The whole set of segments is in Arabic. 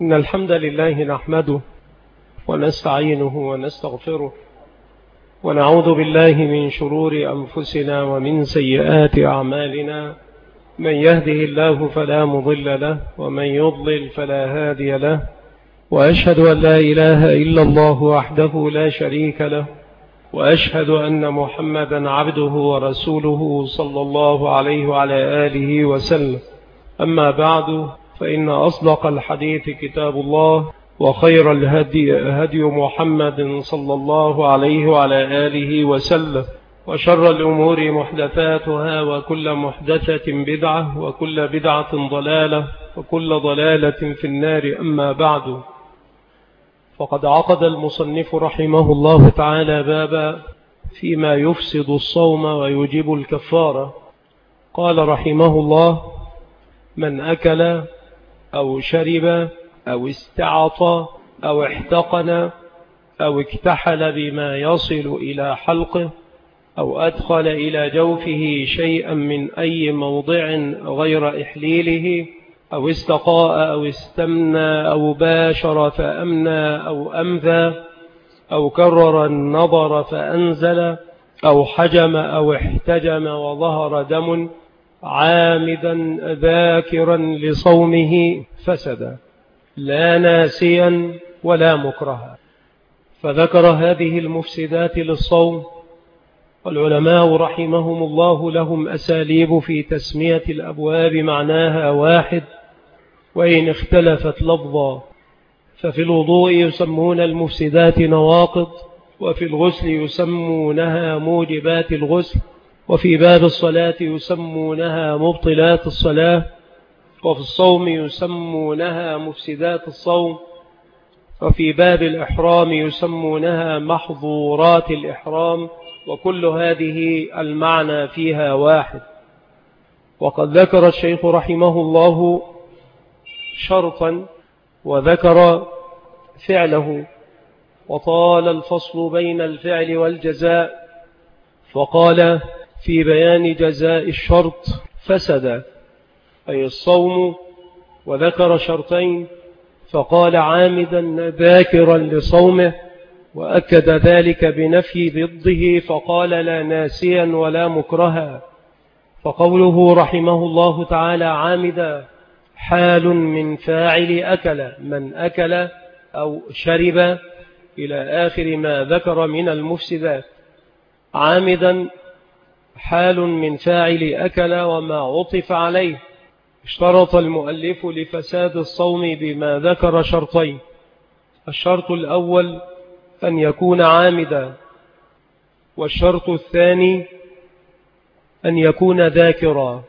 إن الحمد لله نحمده ونستعينه ونستغفره ونعوذ بالله من شرور أنفسنا ومن سيئات أعمالنا. من يهده الله فلا مضل له ومن يضلل فلا هادي له، وأشهد أن لا إله إلا الله وحده لا شريك له، وأشهد أن محمدا عبده ورسوله صلى الله عليه وعلى آله وسلم. أما بعد، فإن أصدق الحديث كتاب الله، وخير الهدي هدي محمد صلى الله عليه وعلى آله وسلم، وشر الأمور محدثاتها، وكل محدثة بدعة، وكل بدعة ضلالة، وكل ضلالة في النار. أما بعد، فقد عقد المصنف رحمه الله تعالى بابا فيما يفسد الصوم ويجب الكفارة. قال رحمه الله: من أكل أو شرب أو استعطى أو احتقن أو اكتحل بما يصل إلى حلقه أو أدخل إلى جوفه شيئا من أي موضع غير إحليله أو استقاء أو استمنى أو باشر فأمنى أو أمذى أو كرر النظر فأنزل أو حجم أو احتجم وظهر دم عامدا ذاكرا لصومه فسد، لا ناسيا ولا مكرها. فذكر هذه المفسدات للصوم، والعلماء رحمهم الله لهم أساليب في تسمية الأبواب معناها واحد وإن اختلفت لفظا. ففي الوضوء يسمون المفسدات نواقض، وفي الغسل يسمونها موجبات الغسل، وفي باب الصلاة يسمونها مبطلات الصلاة، وفي الصوم يسمونها مفسدات الصوم، وفي باب الإحرام يسمونها محظورات الإحرام، وكل هذه المعنى فيها واحد. وقد ذكر الشيخ رحمه الله شرطا وذكر فعله، وطال الفصل بين الفعل والجزاء، فقال: في بيان جزاء الشرط فسد، أي الصوم، وذكر شرطين، فقال: عامدا ذاكرا لصومه، وأكد ذلك بنفي ضده فقال: لا ناسيا ولا مكرها. فقوله رحمه الله تعالى عامدا حال من فاعل أكل، من أكل أو شرب إلى آخر ما ذكر من المفسدات. عامدا حال من فاعل أكل وما عطف عليه. اشترط المؤلف لفساد الصوم بما ذكر شرطين: الشرط الأول أن يكون عامدا، والشرط الثاني أن يكون ذاكرا.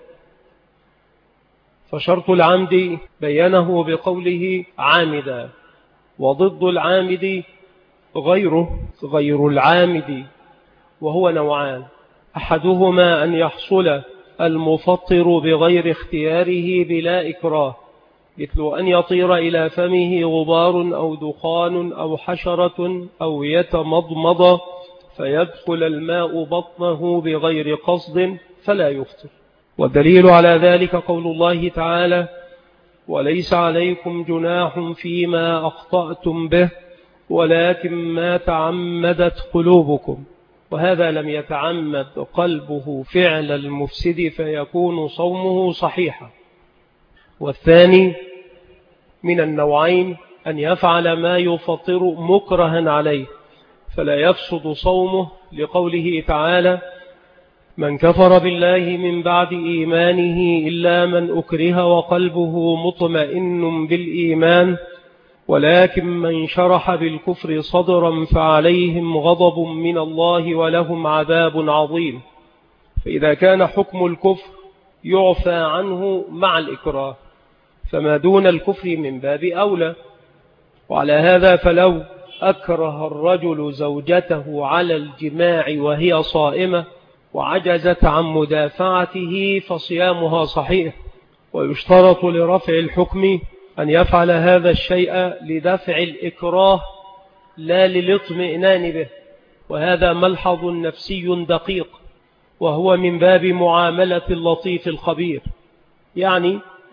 فشرط العمد بينه بقوله عامدا، وضد العامد غير العامد، وهو نوعان: أحدهما أن يحصل المفطر بغير اختياره بلا إكراه، مثل أن يطير إلى فمه غبار أو دخان أو حشرة أو يتمضمض فيدخل الماء بطنه بغير قصد فلا يفطر. والدليل على ذلك قول الله تعالى: وليس عليكم جناح فيما أخطأتم به ولكن ما تعمدت قلوبكم. وهذا لم يتعمد قلبه فعل المفسد فيكون صومه صحيحا. والثاني من النوعين أن يفعل ما يفطر مكرها عليه فلا يفسد صومه، لقوله تعالى: من كفر بالله من بعد إيمانه إلا من أكره وقلبه مطمئن بالإيمان ولكن من شرح بالكفر صدرا فعليهم غضب من الله ولهم عذاب عظيم. فإذا كان حكم الكفر يعفى عنه مع الإكراه، فما دون الكفر من باب أولى. وعلى هذا فلو أكره الرجل زوجته على الجماع وهي صائمة وعجزت عن مدافعته فصيامها صحيح. ويشترط لرفع الحكم أن يفعل هذا الشيء لدفع الإكراه لا للاطمئنان به، وهذا ملحظ نفسي دقيق، وهو من باب معاملة اللطيف الخبير. يعني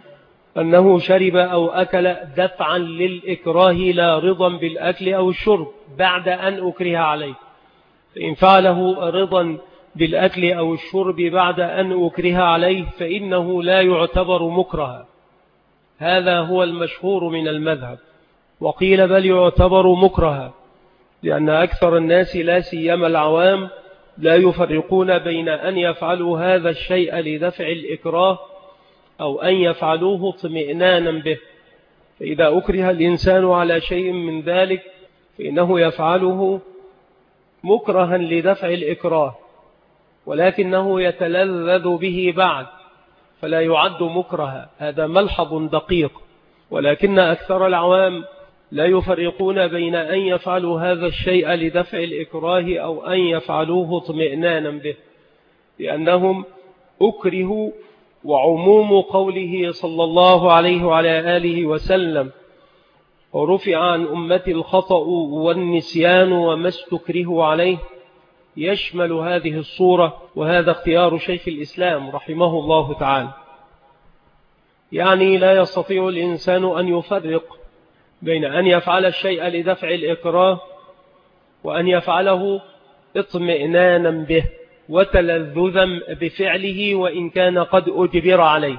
أنه شرب أو أكل دفعا للإكراه لا رضا بالأكل أو الشرب بعد أن أكره عليه. فإن فعله رضا بالأكل أو الشرب بعد أن أكره عليه فإنه لا يعتبر مكرها. هذا هو المشهور من المذهب. وقيل بل يعتبر مكرها، لأن أكثر الناس لا سيما العوام لا يفرقون بين أن يفعلوا هذا الشيء لدفع الإكراه أو أن يفعلوه اطمئنانا به. فإذا أكره الإنسان على شيء من ذلك فإنه يفعله مكرها لدفع الإكراه، ولكنه يتلذذ به بعد فلا يعد مكرها. هذا ملحظ دقيق، ولكن أكثر العوام لا يفرقون بين أن يفعلوا هذا الشيء لدفع الإكراه أو أن يفعلوه اطمئنانا به، لأنهم أكرهوا. وعموم قوله صلى الله عليه وعلى آله وسلم ورفع عن أمتي الخطأ والنسيان وما استكرهوا عليه يشمل هذه الصورة، وهذا اختيار شيخ الإسلام رحمه الله تعالى. يعني لا يستطيع الإنسان أن يفرق بين أن يفعل الشيء لدفع الإكراه وأن يفعله اطمئنانا به وتلذذا بفعله وإن كان قد أجبر عليه.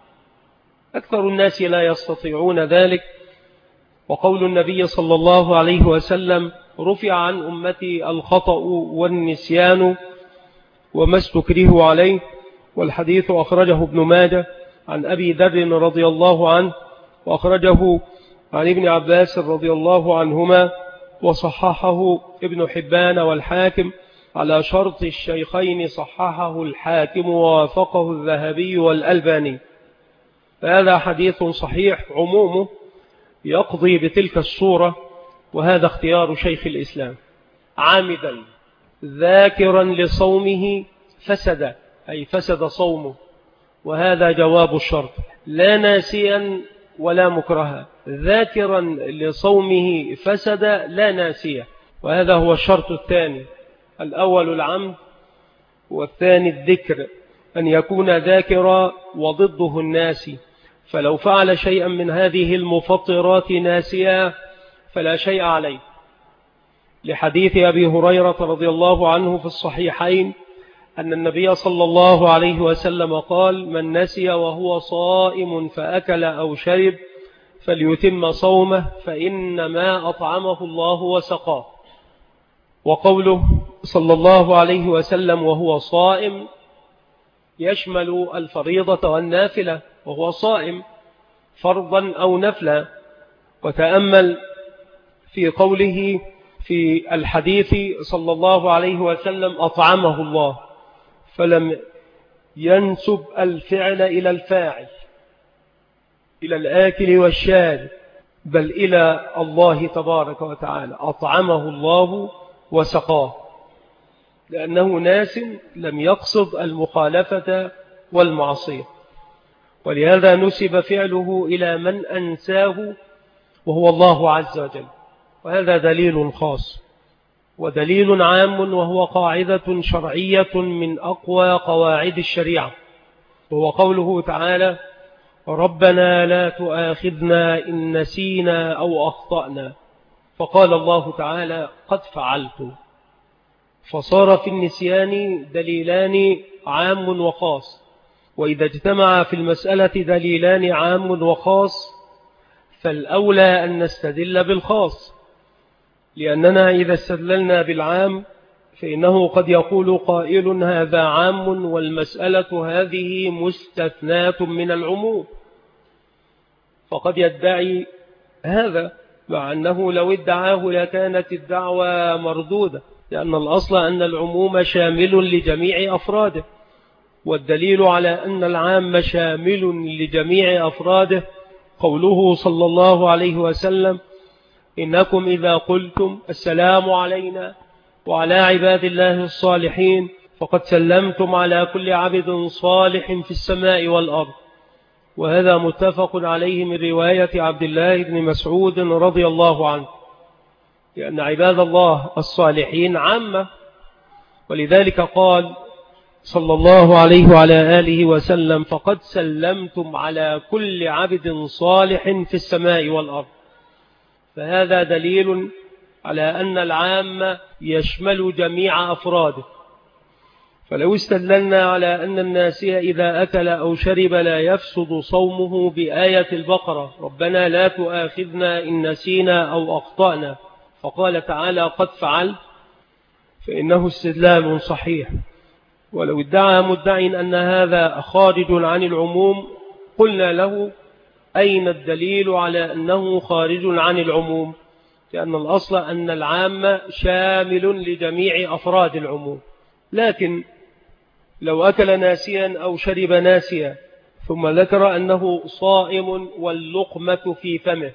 أكثر الناس لا يستطيعون ذلك. وقول النبي صلى الله عليه وسلم رفع عن أمتي الخطأ والنسيان وما استكرهوا عليه، والحديث أخرجه ابن ماجه عن أبي ذر رضي الله عنه، وأخرجه عن ابن عباس رضي الله عنهما، وصححه ابن حبان والحاكم على شرط الشيخين، صححه الحاكم ووافقه الذهبي والألباني. فهذا حديث صحيح عمومه يقضي بتلك الصورة، وهذا اختيار شيخ الإسلام. عامدا ذاكرا لصومه فسد، أي فسد صومه، وهذا جواب الشرط. لا ناسيا ولا مكرها، ذاكرا لصومه فسد لا ناسيا، وهذا هو الشرط الثاني. الأول العمد، والثاني الذكر، أن يكون ذاكرا وضده الناسي. فلو فعل شيئا من هذه المفطرات ناسيا فلا شيء عليه، لحديث أبي هريرة رضي الله عنه في الصحيحين أن النبي صلى الله عليه وسلم قال من نسي وهو صائم فأكل أو شرب فليتم صومه فإنما أطعمه الله وسقاه. وقوله صلى الله عليه وسلم وهو صائم يشمل الفريضة والنافلة، وهو صائم فرضا أو نفلا. وتأمل في قوله في الحديث صلى الله عليه وسلم أطعمه الله، فلم ينسب الفعل إلى الفاعل إلى الآكل والشارب، بل إلى الله تبارك وتعالى. أطعمه الله وسقاه، لأنه ناس لم يقصد المخالفة والمعصية، ولهذا نسب فعله إلى من أنساه وهو الله عز وجل. وهذا دليل خاص ودليل عام، وهو قاعدة شرعية من أقوى قواعد الشريعة، وهو قوله تعالى ربنا لا تؤاخذنا إن نسينا أو أخطأنا. فقال الله تعالى قد فعلت، فصار في النسيان دليلان عام وخاص. وإذا اجتمع في المسألة دليلان عام وخاص فالأولى أن نستدل بالخاص، لأننا إذا استدللنا بالعام فإنه قد يقول قائل هذا عام والمسألة هذه مستثناة من العموم، فقد يدعي هذا، مع أنه لو ادعاه لكانت الدعوة مردودة، لأن الأصل أن العموم شامل لجميع أفراده، والدليل على أن العام شامل لجميع أفراده قوله صلى الله عليه وسلم إنكم إذا قلتم السلام علينا وعلى عباد الله الصالحين فقد سلمتم على كل عبد صالح في السماء والأرض. وهذا متفق عليه من رواية عبد الله بن مسعود رضي الله عنه، لأن عباد الله الصالحين عامة. ولذلك قال صلى الله عليه وعلى آله وسلم: فقد سلمتم على كل عبد صالح في السماء والأرض. فهذا دليل على أن العام يشمل جميع أفراده. فلو استدللنا على أن الناسي إذا أكل أو شرب لا يفسد صومه بآية البقرة: ربنا لا تؤاخذنا إن نسينا أو أخطأنا، فقال تعالى: قد فعل، فإنه استدلال صحيح. ولو ادعى مدعي أن هذا خارج عن العموم قلنا له: أين الدليل على أنه خارج عن العموم؟ لأن الأصل أن العام شامل لجميع أفراد العموم. لكن لو أكل ناسيا أو شرب ناسيا ثم ذكر أنه صائم واللقمة في فمه،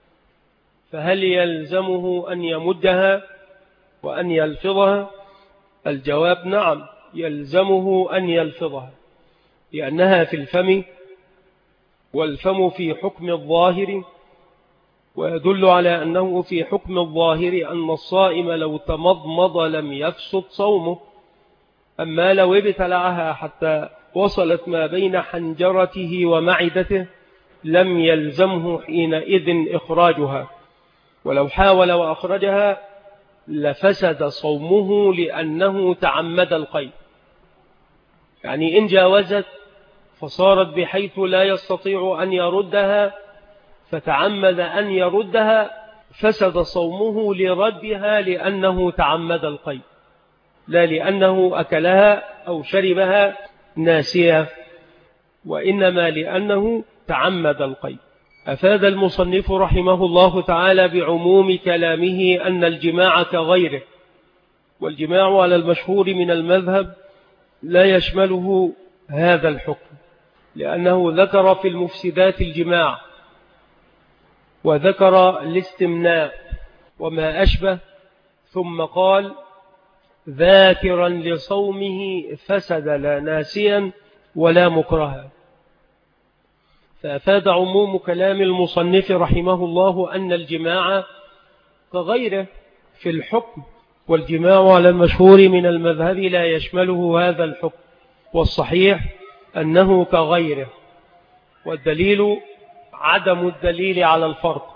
فهل يلزمه أن يمدها وأن يلفظها؟ الجواب: نعم، يلزمه أن يلفظها، لأنها في الفم، والفم في حكم الظاهر، ويدل على أنه في حكم الظاهر أن الصائم لو تمضمض لم يفسد صومه. أما لو ابتلعها حتى وصلت ما بين حنجرته ومعدته لم يلزمه حينئذ إخراجها، ولو حاول وأخرجها لفسد صومه لأنه تعمد القيء. يعني إن جاوزت فصارت بحيث لا يستطيع أن يردها فتعمد أن يردها، فسد صومه لردها لأنه تعمد القيء، لا لأنه أكلها أو شربها ناسيا، وإنما لأنه تعمد القيء. أفاد المصنف رحمه الله تعالى بعموم كلامه أن الجماع كغيره، والجماع على المشهور من المذهب لا يشمله هذا الحكم، لأنه ذكر في المفسدات الجماع، وذكر الاستمناء وما أشبه، ثم قال: ذاكرا لصومه فسد لا ناسيا ولا مكرها. فأفاد عموم كلام المصنف رحمه الله أن الجماع كغيره في الحكم، والجماع على المشهور من المذهب لا يشمله هذا الحكم، والصحيح أنه كغيره. والدليل عدم الدليل على الفرق،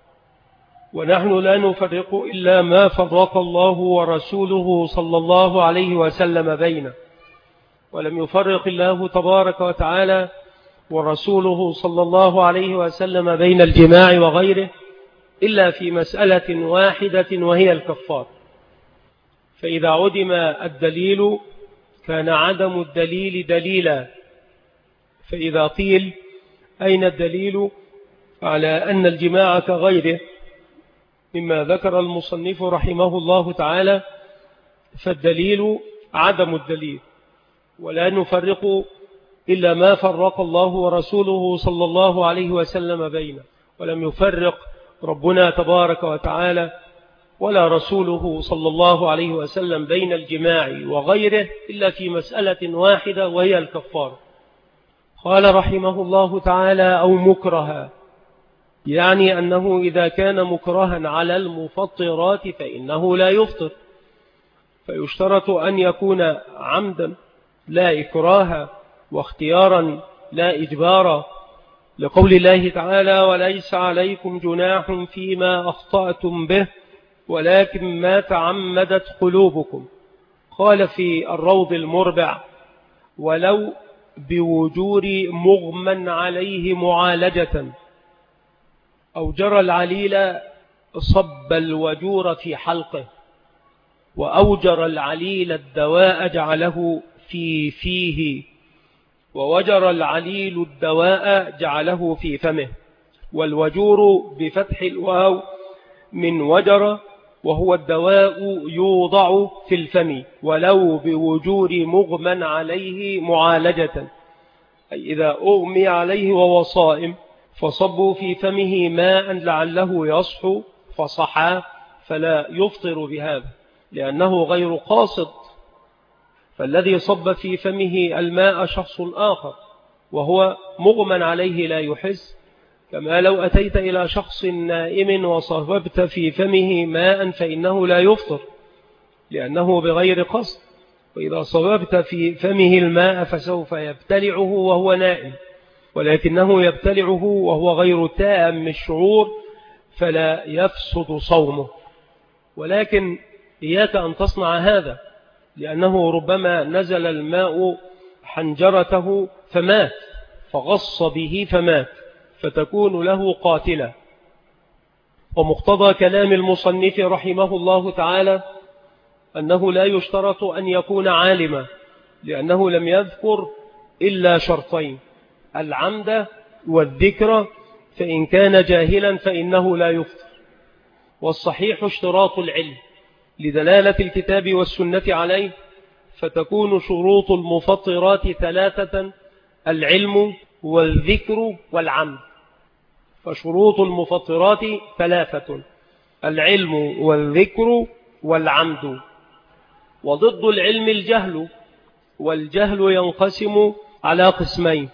ونحن لا نفرق إلا ما فرق الله ورسوله صلى الله عليه وسلم بينه، ولم يفرق الله تبارك وتعالى ورسوله صلى الله عليه وسلم بين الجماع وغيره إلا في مسألة واحدة، وهي الكفار. فإذا عدم الدليل كان عدم الدليل دليلا. فإذا قيل: أين الدليل على أن الجماع كغيره مما ذكر المصنف رحمه الله تعالى؟ فالدليل عدم الدليل، ولا نفرق إلا ما فرق الله ورسوله صلى الله عليه وسلم بينه، ولم يفرق ربنا تبارك وتعالى ولا رسوله صلى الله عليه وسلم بين الجماع وغيره إلا في مسألة واحدة، وهي الكفار. قال رحمه الله تعالى: أو مكرها، يعني أنه إذا كان مكرها على المفطرات فإنه لا يفطر، فيشترط أن يكون عمدا لا إكراها، واختيارا لا إجبارا، لقول الله تعالى: وليس عليكم جناح فيما أخطأتم به ولكن ما تعمدت قلوبكم. قال في الروض المربع: ولو بوجور مغمى عليه معالجة، أو جرى العليل صب الوجور في حلقه، وأوجر العليل الدواء جعله في فيه، ووجر العليل الدواء جعله في فمه. والوجور بفتح الواو من وجر، وهو الدواء يوضع في الفم. ولو بوجور مغمى عليه معالجة، أي إذا أغمي عليه وهو صائم فصبوا في فمه ماء لعله يصحو فصحى، فلا يفطر بهذا لأنه غير قاصد. فالذي صب في فمه الماء شخص آخر وهو مغمى عليه لا يحس، كما لو أتيت إلى شخص نائم وصببت في فمه ماء فإنه لا يفطر لأنه بغير قصد. وإذا صببت في فمه الماء فسوف يبتلعه وهو نائم، ولكنه يبتلعه وهو غير تام الشعور فلا يفسد صومه. ولكن إياك أن تصنع هذا، لأنه ربما نزل الماء حنجرته فمات، فغص به فمات، فتكون له قاتلة. ومقتضى كلام المصنف رحمه الله تعالى أنه لا يشترط أن يكون عالما، لأنه لم يذكر إلا شرطين: العمد والذكر، فإن كان جاهلا فإنه لا يفطر. والصحيح اشتراط العلم لدلالة الكتاب والسنة عليه، فتكون شروط المفطرات ثلاثة: العلم والذكر والعمد. فشروط المفطرات ثلاثة: العلم والذكر والعمد. وضد العلم الجهل، والجهل ينقسم على قسمين: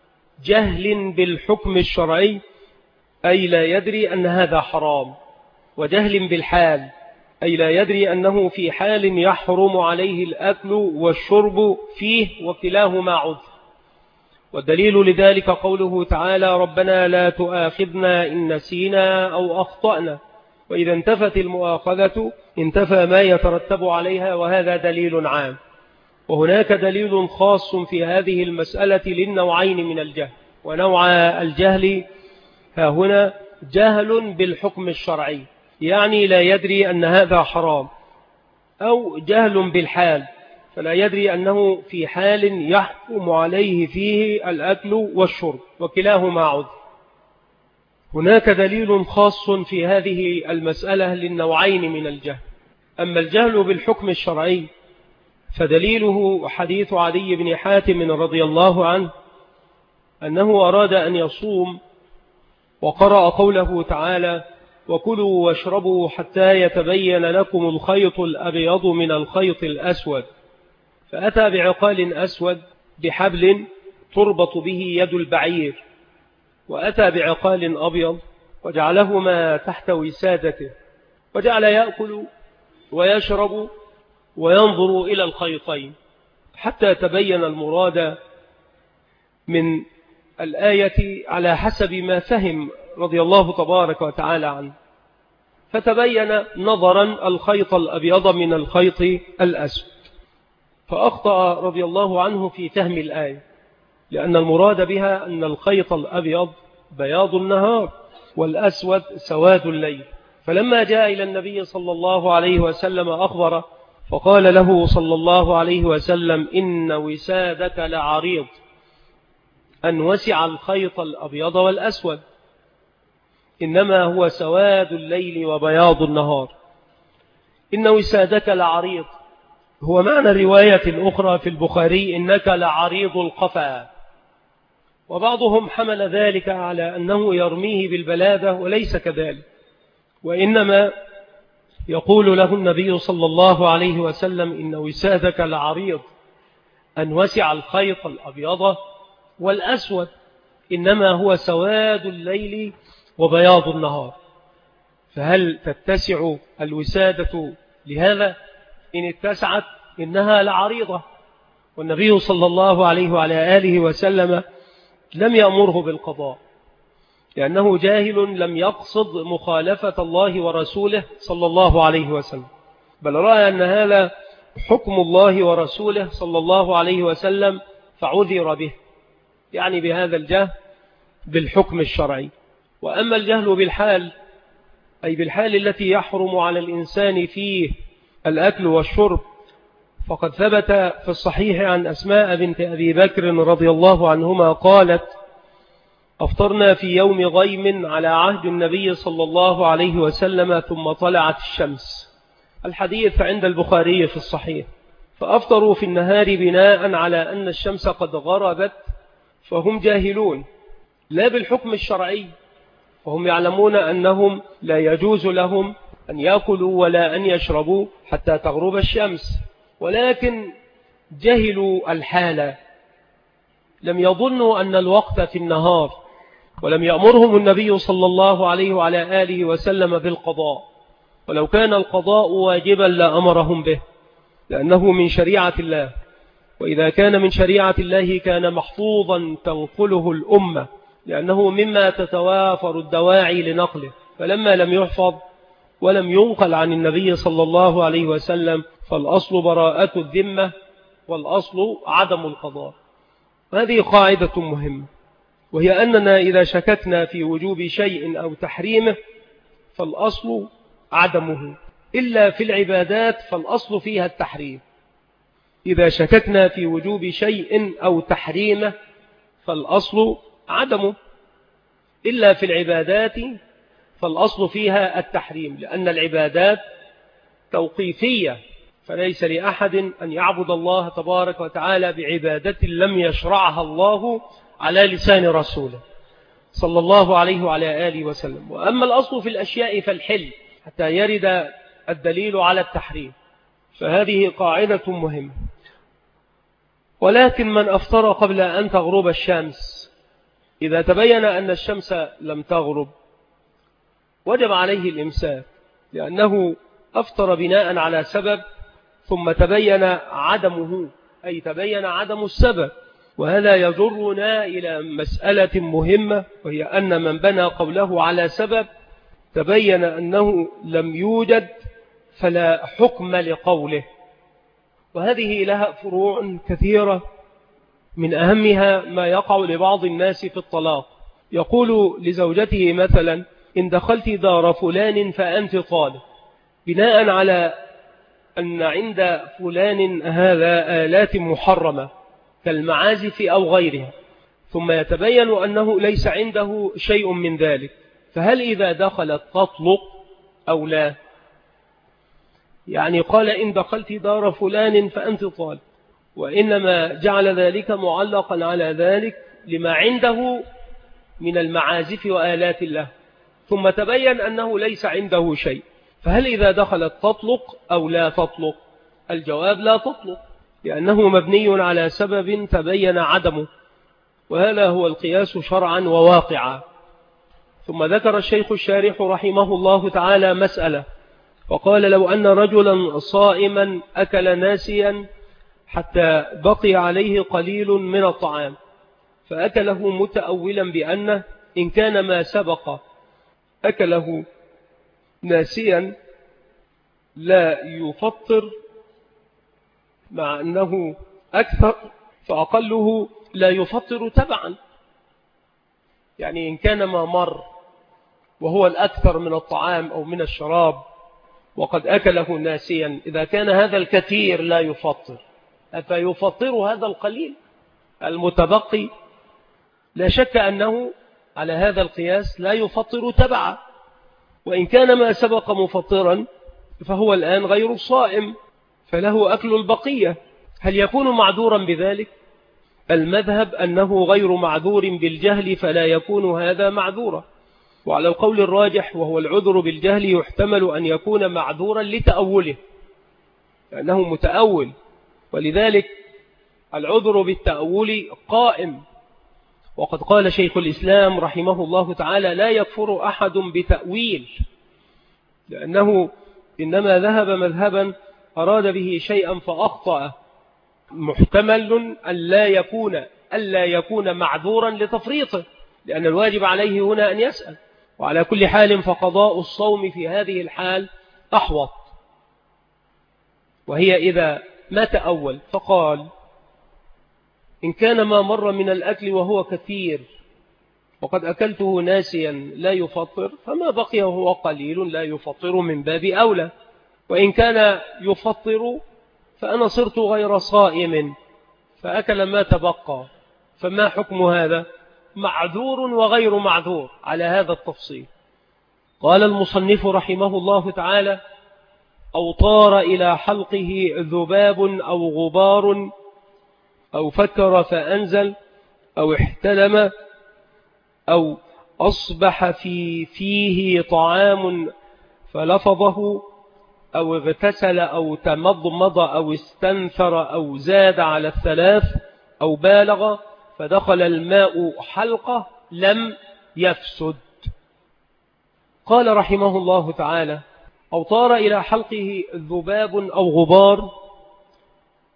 جهل بالحكم الشرعي أي لا يدري أن هذا حرام، وجهل بالحال أي لا يدري أنه في حال يحرم عليه الأكل والشرب فيه، وكلاهما عذر. والدليل لذلك قوله تعالى: ربنا لا تؤاخذنا إن نسينا أو أخطأنا. وإذا انتفت المؤاخذة انتفى ما يترتب عليها، وهذا دليل عام. وهناك دليل خاص في هذه المسألة للنوعين من الجهل. ونوع الجهل ها هنا جهل بالحكم الشرعي، يعني لا يدري أن هذا حرام، أو جهل بالحال، فلا يدري أنه في حال يحكم عليه فيه الأكل والشرب، وكلاهما عذر. هناك دليل خاص في هذه المسألة للنوعين من الجهل. أما الجهل بالحكم الشرعي فدليله حديث عدي بن حاتم رضي الله عنه أنه أراد أن يصوم، وقرأ قوله تعالى: وكلوا واشربوا حتى يتبين لكم الخيط الأبيض من الخيط الأسود. فأتى بعقال أسود بحبل تربط به يد البعير، وأتى بعقال أبيض وجعلهما تحت وسادته، وجعل يأكل ويشرب وينظر إلى الخيطين حتى تبين المراد من الآية على حسب ما فهم رضي الله تبارك وتعالى عنه. فتبين نظرا الخيط الأبيض من الخيط الأسود، فأخطأ رضي الله عنه في فهم الآية، لأن المراد بها أن الخيط الأبيض بياض النهار والأسود سواد الليل. فلما جاء إلى النبي صلى الله عليه وسلم أخبره، فقال له صلى الله عليه وسلم: إن وسادك لعريض، أن وسع الخيط الأبيض والأسود، إنما هو سواد الليل وبياض النهار. إن وسادك لعريض هو معنى الرواية الأخرى في البخاري: إنك لعريض القفا. وبعضهم حمل ذلك على أنه يرميه بالبلادة، وليس كذلك، وإنما يقول له النبي صلى الله عليه وسلم: إن وسادك لعريض، أن وسع الخيط الأبيض والأسود، إنما هو سواد الليل وبياض النهار. فهل تتسع الوسادة لهذا؟ إن اتسعت إنها لعريضة. والنبي صلى الله عليه وعلى آله وسلم لم يأمره بالقضاء، لأنه جاهل لم يقصد مخالفة الله ورسوله صلى الله عليه وسلم، بل رأى أن هذا حكم الله ورسوله صلى الله عليه وسلم فعذر به، يعني بهذا الجهل بالحكم الشرعي. وأما الجهل بالحال، أي بالحال التي يحرم على الإنسان فيه الأكل والشرب، فقد ثبت في الصحيح عن أسماء بنت أبي بكر رضي الله عنهما قالت: أفطرنا في يوم غيم على عهد النبي صلى الله عليه وسلم ثم طلعت الشمس. الحديث عند البخاري في الصحيح. فأفطروا في النهار بناء على أن الشمس قد غربت، فهم جاهلون لا بالحكم الشرعي، فهم يعلمون أنهم لا يجوز لهم أن يأكلوا ولا أن يشربوا حتى تغرب الشمس، ولكن جهلوا الحالة، لم يظنوا أن الوقت في النهار، ولم يأمرهم النبي صلى الله عليه وعلى آله وسلم بالقضاء، ولو كان القضاء واجبا لأمرهم به، لأنه من شريعة الله، وإذا كان من شريعة الله كان محفوظا تنقله الأمة، لأنه مما تتوافر الدواعي لنقله. فلما لم يحفظ ولم ينقل عن النبي صلى الله عليه وسلم فالأصل براءة الذمة، والأصل عدم القضاء. هذه قاعدة مهمة، وهي أننا إذا شككنا في وجوب شيء أو تحريمه فالأصل عدمه، إلا في العبادات فالأصل فيها التحريم. إذا شككنا في وجوب شيء أو تحريمه فالأصل عدمه، إلا في العبادات فالأصل فيها التحريم، لأن العبادات توقيفية، فليس لأحد أن يعبد الله تبارك وتعالى بعبادة لم يشرعها الله على لسان رسوله صلى الله عليه وعلى آله وسلم. وأما الأصل في الأشياء فالحل حتى يرد الدليل على التحريم، فهذه قاعدة مهمة. ولكن من أفطر قبل أن تغرب الشمس، إذا تبين أن الشمس لم تغرب وجب عليه الإمساك، لأنه أفطر بناء على سبب ثم تبين عدمه، أي تبين عدم السبب. وهذا يجرنا إلى مسألة مهمة، وهي أن من بنى قوله على سبب تبين أنه لم يوجد فلا حكم لقوله. وهذه لها فروع كثيرة، من أهمها ما يقع لبعض الناس في الطلاق، يقول لزوجته مثلا: إن دخلت دار فلان فأنت طالق، بناء على أن عند فلان هذا آلات محرمة كالمعازف أو غيرها، ثم يتبين أنه ليس عنده شيء من ذلك، فهل إذا دخلت تطلق أو لا؟ يعني قال: إن دخلت دار فلان فأنت طالق، وإنما جعل ذلك معلقا على ذلك لما عنده من المعازف وآلات الله، ثم تبين أنه ليس عنده شيء، فهل إذا دخلت تطلق أو لا تطلق؟ الجواب: لا تطلق، لأنه مبني على سبب تبين عدمه، وهذا هو القياس شرعا وواقعا. ثم ذكر الشيخ الشارح رحمه الله تعالى مسألة، وقال: لو أن رجلا صائما أكل ناسيا حتى بقي عليه قليل من الطعام، فأكله متأولا بأنه إن كان ما سبق أكله ناسيا لا يفطر، مع أنه أكثر فأقله لا يفطر تبعا. يعني إن كان ما مر وهو الأكثر من الطعام أو من الشراب وقد أكله ناسيا، إذا كان هذا الكثير لا يفطر، فيفطر هذا القليل المتبقي؟ لا شك أنه على هذا القياس لا يفطر تبعا. وإن كان ما سبق مفطرا فهو الآن غير صائم، فله أكل البقية، هل يكون معذورا بذلك؟ المذهب أنه غير معذور بالجهل، فلا يكون هذا معذورا. وعلى القول الراجح وهو العذر بالجهل يحتمل أن يكون معذورا لتأوله، لأنه متأول، ولذلك العذر بالتأول قائم. وقد قال شيخ الإسلام رحمه الله تعالى: لا يكفر أحد بتأويل، لأنه إنما ذهب مذهبا أراد به شيئا فأخطأ، محتمل ألا يكون معذورا لتفريطه، لأن الواجب عليه هنا أن يسأل. وعلى كل حال فقضاء الصوم في هذه الحال أحوط، وهي إذا ما تأول فقال: إن كان ما مر من الأكل وهو كثير وقد أكلته ناسيا لا يفطر، فما بقي وهو قليل لا يفطر من باب أولى. وإن كان يفطر فأنا صرت غير صائم فأكل ما تبقى، فما حكم هذا؟ معذور وغير معذور على هذا التفصيل. قال المصنف رحمه الله تعالى: أو طار إلى حلقه ذباب أو غبار، أو فكر فأنزل، أو احتلم، أو أصبح في فيه طعام فلفظه، أو اغتسل أو تمضمض أو استنثر أو زاد على الثلاث، أو بالغ فدخل الماء حلقة لم يفسد. قال رحمه الله تعالى: أو طار إلى حلقه ذباب أو غبار،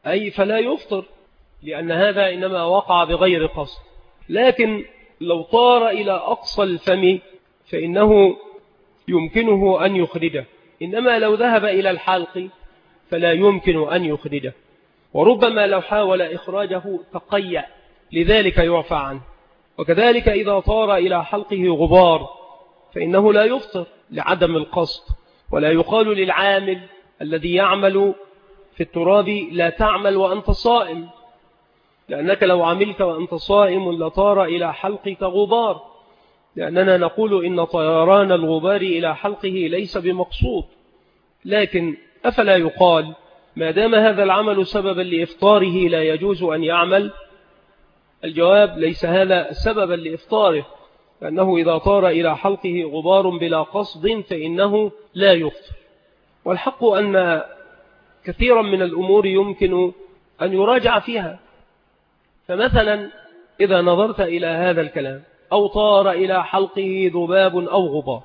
أي فلا يفطر، لأن هذا إنما وقع بغير قصد. لكن لو طار إلى أقصى الفم فإنه يمكنه أن يخرجه، إنما لو ذهب إلى الحلق فلا يمكن أن يخرجه، وربما لو حاول إخراجه تقيأ، لذلك يعفى عنه. وكذلك إذا طار إلى حلقه غبار فإنه لا يفطر لعدم القصد. ولا يقال للعامل الذي يعمل في التراب لا تعمل وأنت صائم، لأنك لو عملت وأنت صائم لطار إلى حلقك غبار، لأننا نقول إن طيران الغبار إلى حلقه ليس بمقصود. لكن أفلا يقال ما دام هذا العمل سببا لإفطاره لا يجوز أن يعمل؟ الجواب ليس هذا سببا لإفطاره، لأنه إذا طار إلى حلقه غبار بلا قصد فإنه لا يفطر. والحق أن كثيرا من الأمور يمكن أن يراجع فيها. فمثلا إذا نظرت إلى هذا الكلام أو طار إلى حلقه ذباب أو غبار،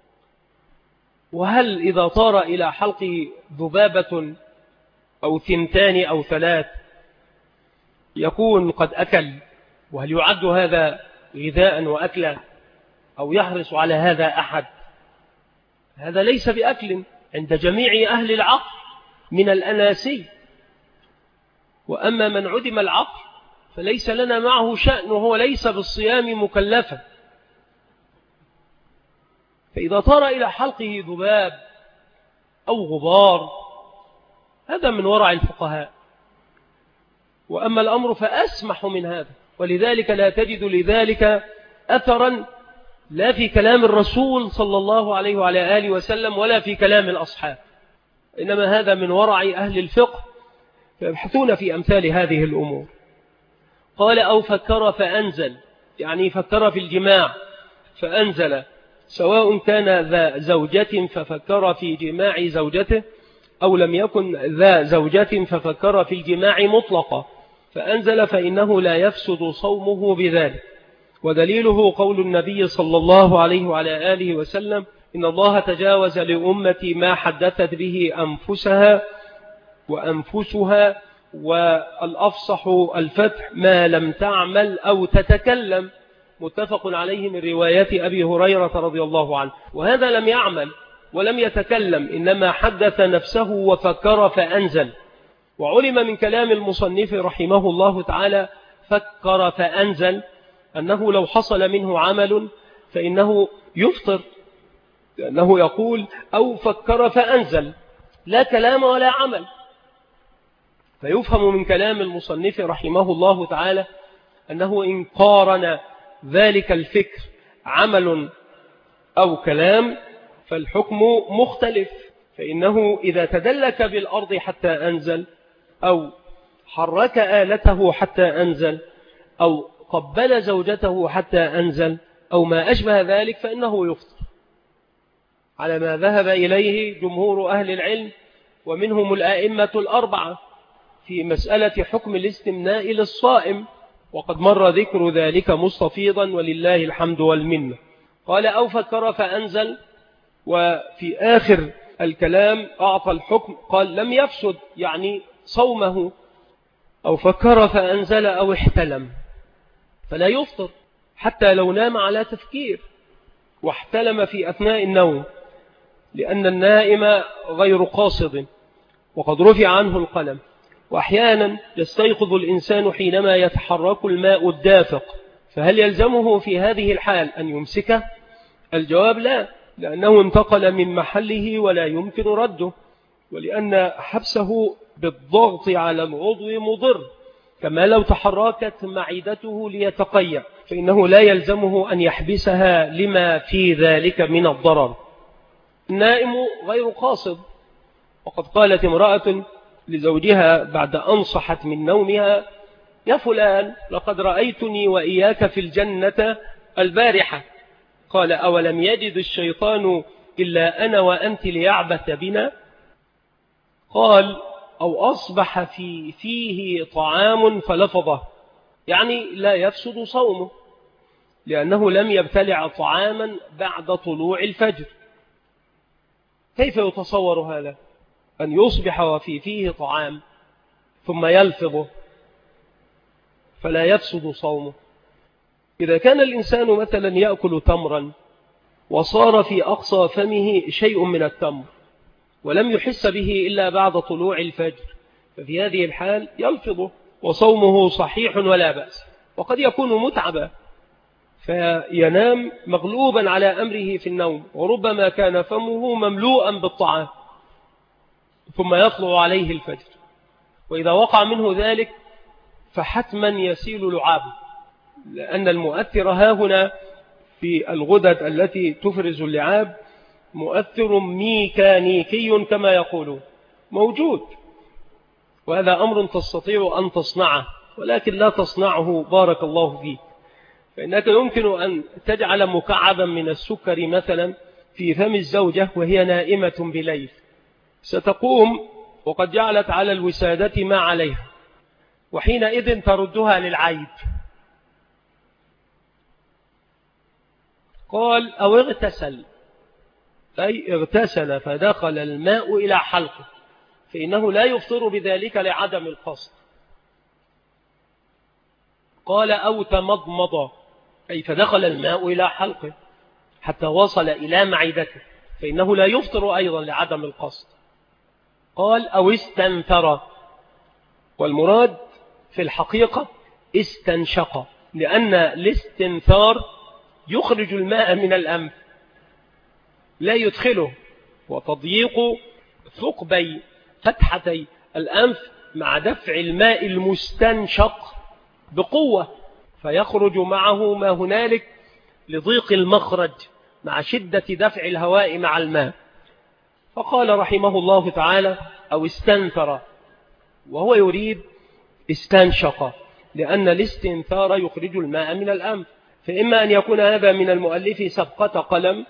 وهل إذا طار إلى حلقه ذبابة أو 2 أو 3 يكون قد أكل؟ وهل يعد هذا غذاء وأكلا أو يحرص على هذا أحد؟ هذا ليس بأكل عند جميع أهل العقل من الأناسي. وأما من عدم العقل فليس لنا معه شأن، وهو ليس بالصيام مكلفا. فإذا طار إلى حلقه ذباب أو غبار هذا من ورع الفقهاء، وأما الأمر فأسمح من هذا. ولذلك لا تجد لذلك أثرا لا في كلام الرسول صلى الله عليه وعلى آله وسلم ولا في كلام الأصحاب، إنما هذا من ورع أهل الفقه فيبحثون في أمثال هذه الأمور. قال أو فكر فأنزل، يعني فكر في الجماع فأنزل، سواء كان ذا زوجة ففكر في جماع زوجته أو لم يكن ذا زوجة ففكر في الجماع مطلقا فأنزل، فإنه لا يفسد صومه بذلك. ودليله قول النبي صلى الله عليه وعلى آله وسلم إن الله تجاوز لأمتي ما حدثت به أنفسها وأنفسها، والأفصح الفتح ما لم تعمل أو تتكلم، متفق عليه من رواية أبي هريرة رضي الله عنه. وهذا لم يعمل ولم يتكلم، إنما حدث نفسه وفكر فأنزل. وعلم من كلام المصنف رحمه الله تعالى فكر فأنزل أنه لو حصل منه عمل فإنه يفطر، لأنه يقول أو فكر فأنزل، لا كلام ولا عمل. فيفهم من كلام المصنف رحمه الله تعالى أنه إن قارن ذلك الفكر عمل أو كلام فالحكم مختلف، فإنه إذا تدلك بالأرض حتى أنزل أو حرك آلته حتى أنزل أو قبل زوجته حتى أنزل أو ما أشبه ذلك فإنه يفطر، على ما ذهب إليه جمهور أهل العلم ومنهم الآئمة الأربعة في مسألة حكم الاستمناء للصائم، وقد مر ذكر ذلك مستفيضا ولله الحمد والمنة. قال أو فكر فأنزل، وفي آخر الكلام أعطى الحكم قال لم يفسد يعني صومه، أو فكر فأنزل أو احتلم فلا يفطر حتى لو نام على تفكير واحتلم في أثناء النوم، لأن النائم غير قاصد وقد رفع عنه القلم. وأحيانا يستيقظ الإنسان حينما يتحرك الماء الدافق، فهل يلزمه في هذه الحال أن يمسكه؟ الجواب لا، لأنه انتقل من محله ولا يمكن رده، ولأن حبسه بالضغط على العضو مضر، كما لو تحركت معدته ليتقيأ فإنه لا يلزمه أن يحبسها لما في ذلك من الضرر. النائم غير قاصد، وقد قالت امرأة لزوجها بعد أن صحت من نومها يا فلان لقد رأيتني وإياك في الجنة البارحة، قال أولم يجد الشيطان إلا أنا وأنت ليعبث بنا؟ قال أو أصبح فيه طعام فلفظه، يعني لا يفسد صومه لأنه لم يبتلع طعاما بعد طلوع الفجر. كيف يتصور هذا؟ أن يصبح وفيه طعام ثم يلفظه فلا يفسد صومه. إذا كان الإنسان مثلا يأكل تمرا وصار في أقصى فمه شيء من التمر ولم يحس به إلا بعد طلوع الفجر، ففي هذه الحال يلفظه وصومه صحيح ولا بأس. وقد يكون متعبا فينام مغلوبا على أمره في النوم، وربما كان فمه مملوءا بالطعام ثم يطلع عليه الفجر، وإذا وقع منه ذلك فحتما يسيل لعابه، لأن المؤثر هاهنا في الغدد التي تفرز اللعاب مؤثر ميكانيكي كما يقولون موجود، وهذا أمر تستطيع أن تصنعه، ولكن لا تصنعه بارك الله فيك. فإنك يمكن أن تجعل مكعبا من السكر مثلا في فم الزوجة وهي نائمة بليل، ستقوم وقد جعلت على الوسادة ما عليها، وحينئذ تردها للعيب. قال أو اغتسل، أي اغتسل فدخل الماء إلى حلقه، فإنه لا يفطر بذلك لعدم القصد. قال أو تمضمض، أي فدخل الماء إلى حلقه حتى وصل إلى معدته، فإنه لا يفطر أيضا لعدم القصد. قال أو استنثر، والمراد في الحقيقة استنشق، لأن الاستنثار يخرج الماء من الأنف لا يدخله، وتضييق ثقبي فتحتي الأنف مع دفع الماء المستنشق بقوة، فيخرج معه ما هنالك لضيق المخرج مع شدة دفع الهواء مع الماء. فقال رحمه الله تعالى أو استنثر، وهو يريد استنشق، لأن الاستنثار يخرج الماء من الأنف. فإما أن يكون هذا من المؤلف سبقة قلم،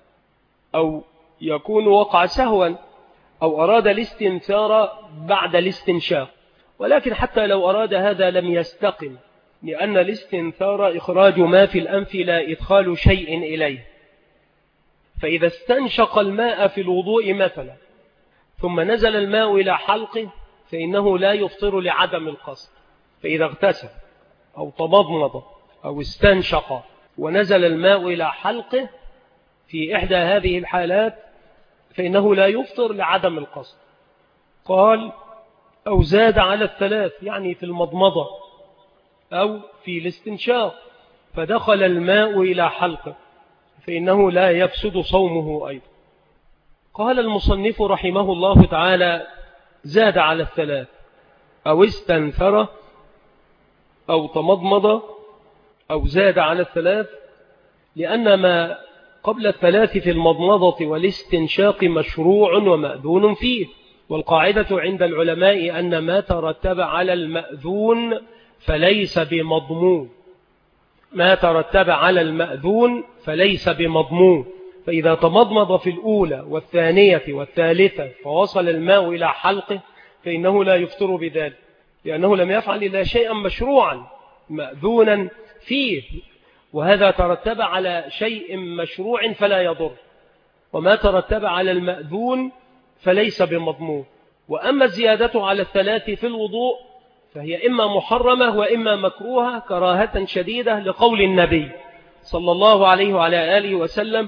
أو يكون وقع سهوا، أو أراد الاستنثار بعد الاستنشاق، ولكن حتى لو أراد هذا لم يستقم، لأن الاستنثار إخراج ما في الأنف لا إدخال شيء إليه. فإذا استنشق الماء في الوضوء مثلا ثم نزل الماء إلى حلقه فإنه لا يفطر لعدم القصد. فإذا اغتسل أو تمضمض أو استنشق ونزل الماء إلى حلقه في إحدى هذه الحالات فإنه لا يفطر لعدم القصد. قال أو زاد على الثلاث، يعني في المضمضة أو في الاستنشاق فدخل الماء إلى حلقه فإنه لا يفسد صومه أيضا. قال المصنف رحمه الله تعالى زاد على الثلاث أو استنثر أو تمضمض أو زاد على الثلاث، لأن ما قبل الثلاث في المضمضة والاستنشاق مشروع ومأذون فيه، والقاعدة عند العلماء أن ما ترتب على المأذون فليس بمضمون، ما ترتب على المأذون فليس بمضمون. فإذا تمضمض في الأولى والثانية والثالثة فوصل الماء إلى حلقه فإنه لا يفطر بذلك، لأنه لم يفعل إلا شيئا مشروعا مأذونا فيه، وهذا ترتب على شيء مشروع فلا يضر، وما ترتب على المأذون فليس بمضمون. وأما الزيادة على الثلاث في الوضوء فهي إما محرمة وإما مكروهة كراهة شديدة، لقول النبي صلى الله عليه وعلى آله وسلم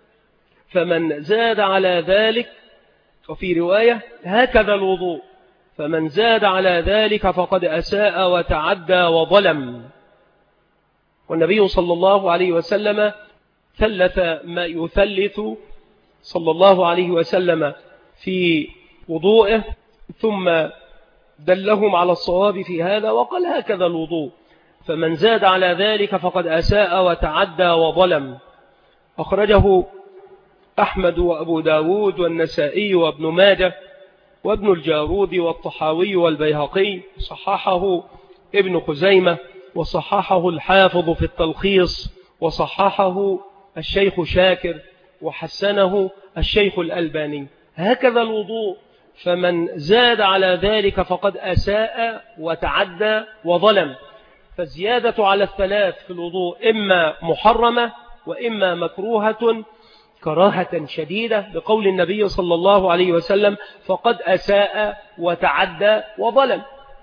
فمن زاد على ذلك، وفي رواية هكذا الوضوء، فمن زاد على ذلك فقد أساء وتعدى وظلم. والنبي صلى الله عليه وسلم ثلث ما يثلث صلى الله عليه وسلم في وضوئه، ثم دلهم على الصواب في هذا وقال هكذا الوضوء، فمن زاد على ذلك فقد أساء وتعدى وظلم. أخرجه أحمد وأبو داود والنسائي وابن ماجه وابن الجارود والطحاوي والبيهقي، صححه ابن خزيمة وصححه الحافظ في التلخيص، وصححه الشيخ شاكر وحسنه الشيخ الألباني. هكذا الوضوء، فمن زاد على ذلك فقد أساء وتعدى وظلم. فالزيادة على الثلاث في الوضوء إما محرمة وإما مكروهة كراهة شديدة، لقول النبي صلى الله عليه وسلم فقد أساء وتعدى وظلم.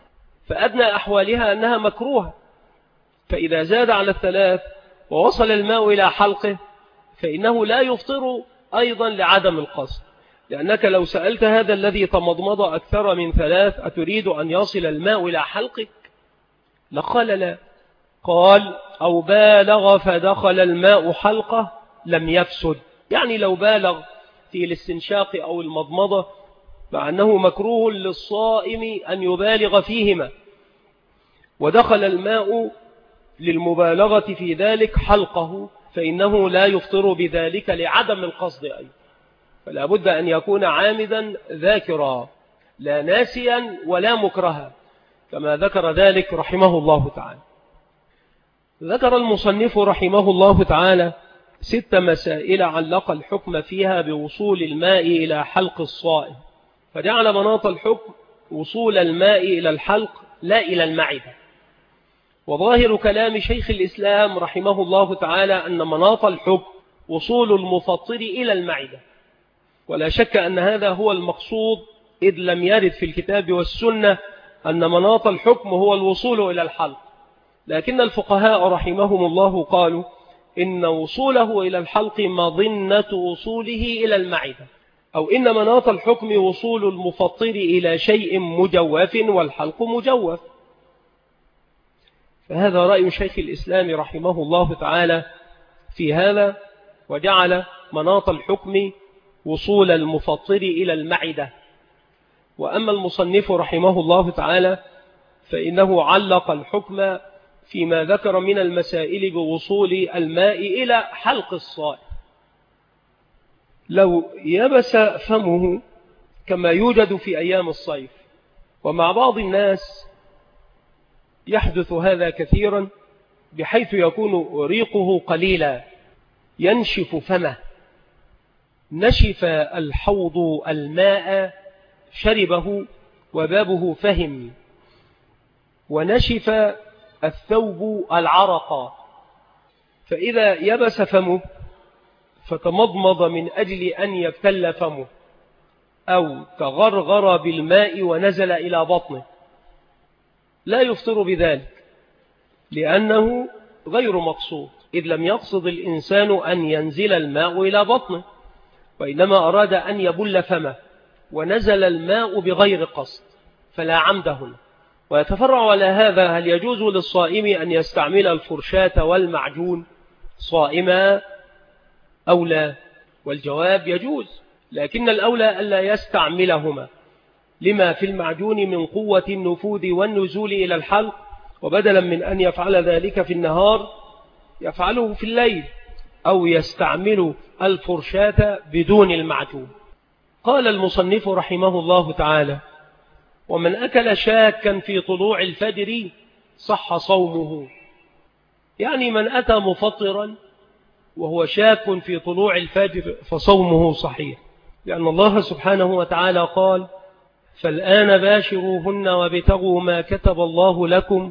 فأدنى أحوالها أنها مكروهة. فإذا زاد على 3 ووصل الماء إلى حلقه فإنه لا يفطر أيضا لعدم القصد، لأنك لو سألت هذا الذي تمضمض أكثر من 3 أتريد أن يصل الماء إلى حلقك؟ لقال لا. قال أو بالغ فدخل الماء حلقه لم يفسد، يعني لو بالغ في الاستنشاق أو المضمضة، مع أنه مكروه للصائم أن يبالغ فيهما، ودخل الماء للمبالغة في ذلك حلقه، فإنه لا يفطر بذلك لعدم القصد أيضا. فلا بد أن يكون عامدا ذاكرا لا ناسيا ولا مكرها، كما ذكر ذلك رحمه الله تعالى. ذكر المصنف رحمه الله تعالى 6 مسائل علق الحكم فيها بوصول الماء إلى حلق الصائم، فجعل مناط الحكم وصول الماء إلى الحلق لا إلى المعدة. وظاهر كلام شيخ الإسلام رحمه الله تعالى أن مناط الحكم وصول المفطر إلى المعدة، ولا شك أن هذا هو المقصود، إذ لم يرد في الكتاب والسنة أن مناط الحكم هو الوصول إلى الحلق. لكن الفقهاء رحمهم الله قالوا إن وصوله إلى الحلق مظنة وصوله إلى المعدة، أو إن مناط الحكم وصول المفطر إلى شيء مجوف والحلق مجوف. فهذا رأي شيخ الإسلام رحمه الله تعالى في هذا، وجعل مناط الحكم وصول المفطر إلى المعدة. وأما المصنف رحمه الله تعالى فإنه علق الحكم فيما ذكر من المسائل بوصول الماء إلى حلق الصائم. لو يبس فمه كما يوجد في أيام الصيف، ومع بعض الناس يحدث هذا كثيرا بحيث يكون ريقه قليلا ينشف فمه، نشف الحوض الماء شربه وبابه فهم، ونشف الثوب العرق، فإذا يبس فمه فتمضمض من أجل أن يبتل فمه، أو تغرغر بالماء ونزل إلى بطنه، لا يفطر بذلك لأنه غير مقصود، إذ لم يقصد الإنسان أن ينزل الماء إلى بطنه، وإنما أراد أن يبل فمه، ونزل الماء بغير قصد، فلا عمد هنا. ويتفرع على هذا هل يجوز للصائم أن يستعمل الفرشاة والمعجون صائما أو لا؟ والجواب يجوز، لكن الأولى ألا يستعملهما لما في المعجون من قوة النفوذ والنزول إلى الحلق، وبدلا من أن يفعل ذلك في النهار يفعله في الليل، أو يستعمل الفرشاة بدون المعجون. قال المصنف رحمه الله تعالى: ومن أكل شاكا في طلوع الفجر صح صومه، يعني من أتى مفطرا وهو شاك في طلوع الفجر فصومه صحيح، لأن الله سبحانه وتعالى قال: فالآن باشروهن وابتغوا ما كتب الله لكم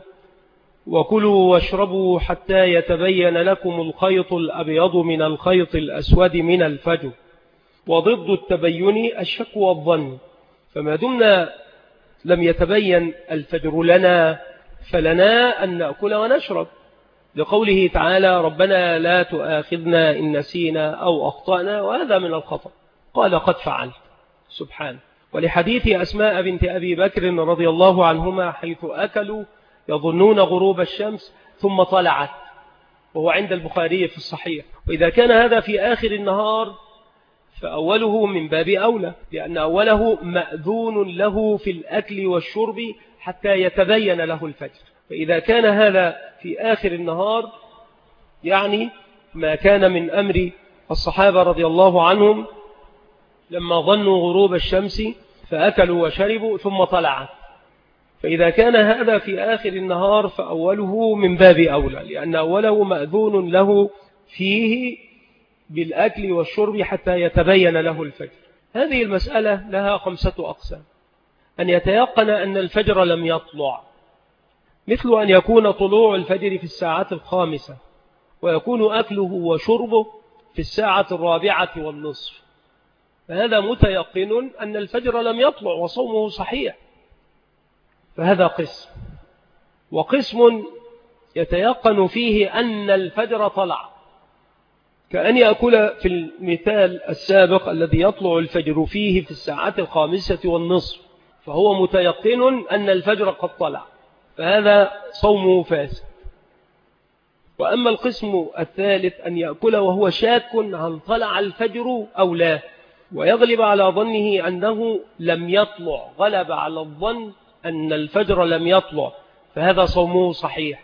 وكلوا واشربوا حتى يتبين لكم الخيط الأبيض من الخيط الأسود من الفجر، وضد التبين الشك والظن. فما دمنا لم يتبين الفجر لنا فلنا أن نأكل ونشرب، لقوله تعالى: ربنا لا تؤاخذنا إن نسينا أو أخطأنا، وهذا من الخطأ. قال: قد فعلت سبحانه. ولحديث أسماء بنت أبي بكر رضي الله عنهما حيث أكلوا يظنون غروب الشمس ثم طلعت، وهو عند البخاري في الصحيح. وإذا كان هذا في آخر النهار فأوله من باب أولى، لأن أوله مأذون له في الأكل والشرب حتى يتبين له الفجر. فإذا كان هذا في آخر النهار يعني ما كان من أمر الصحابة رضي الله عنهم لما ظنوا غروب الشمس فأكلوا وشربوا ثم طلعت. فإذا كان هذا في آخر النهار فأوله من باب أولى، لأن أوله مأذون له فيه بالأكل والشرب حتى يتبين له الفجر. هذه المسألة لها 5 أقسام: أن يتيقن أن الفجر لم يطلع، مثل أن يكون طلوع الفجر في الساعة 5 ويكون أكله وشربه في الساعة 4:15، فهذا متيقن أن الفجر لم يطلع وصومه صحيح، فهذا قسم. وقسم يتيقن فيه أن الفجر طلع، كأن يأكل في المثال السابق الذي يطلع الفجر فيه في الساعات 5:30، فهو متيقن أن الفجر قد طلع، فهذا صومه فاسد. وأما القسم الثالث أن يأكل وهو شاك هل طلع الفجر أو لا، ويغلب على ظنه أنه لم يطلع، غلب على الظن أن الفجر لم يطلع، فهذا صومه صحيح.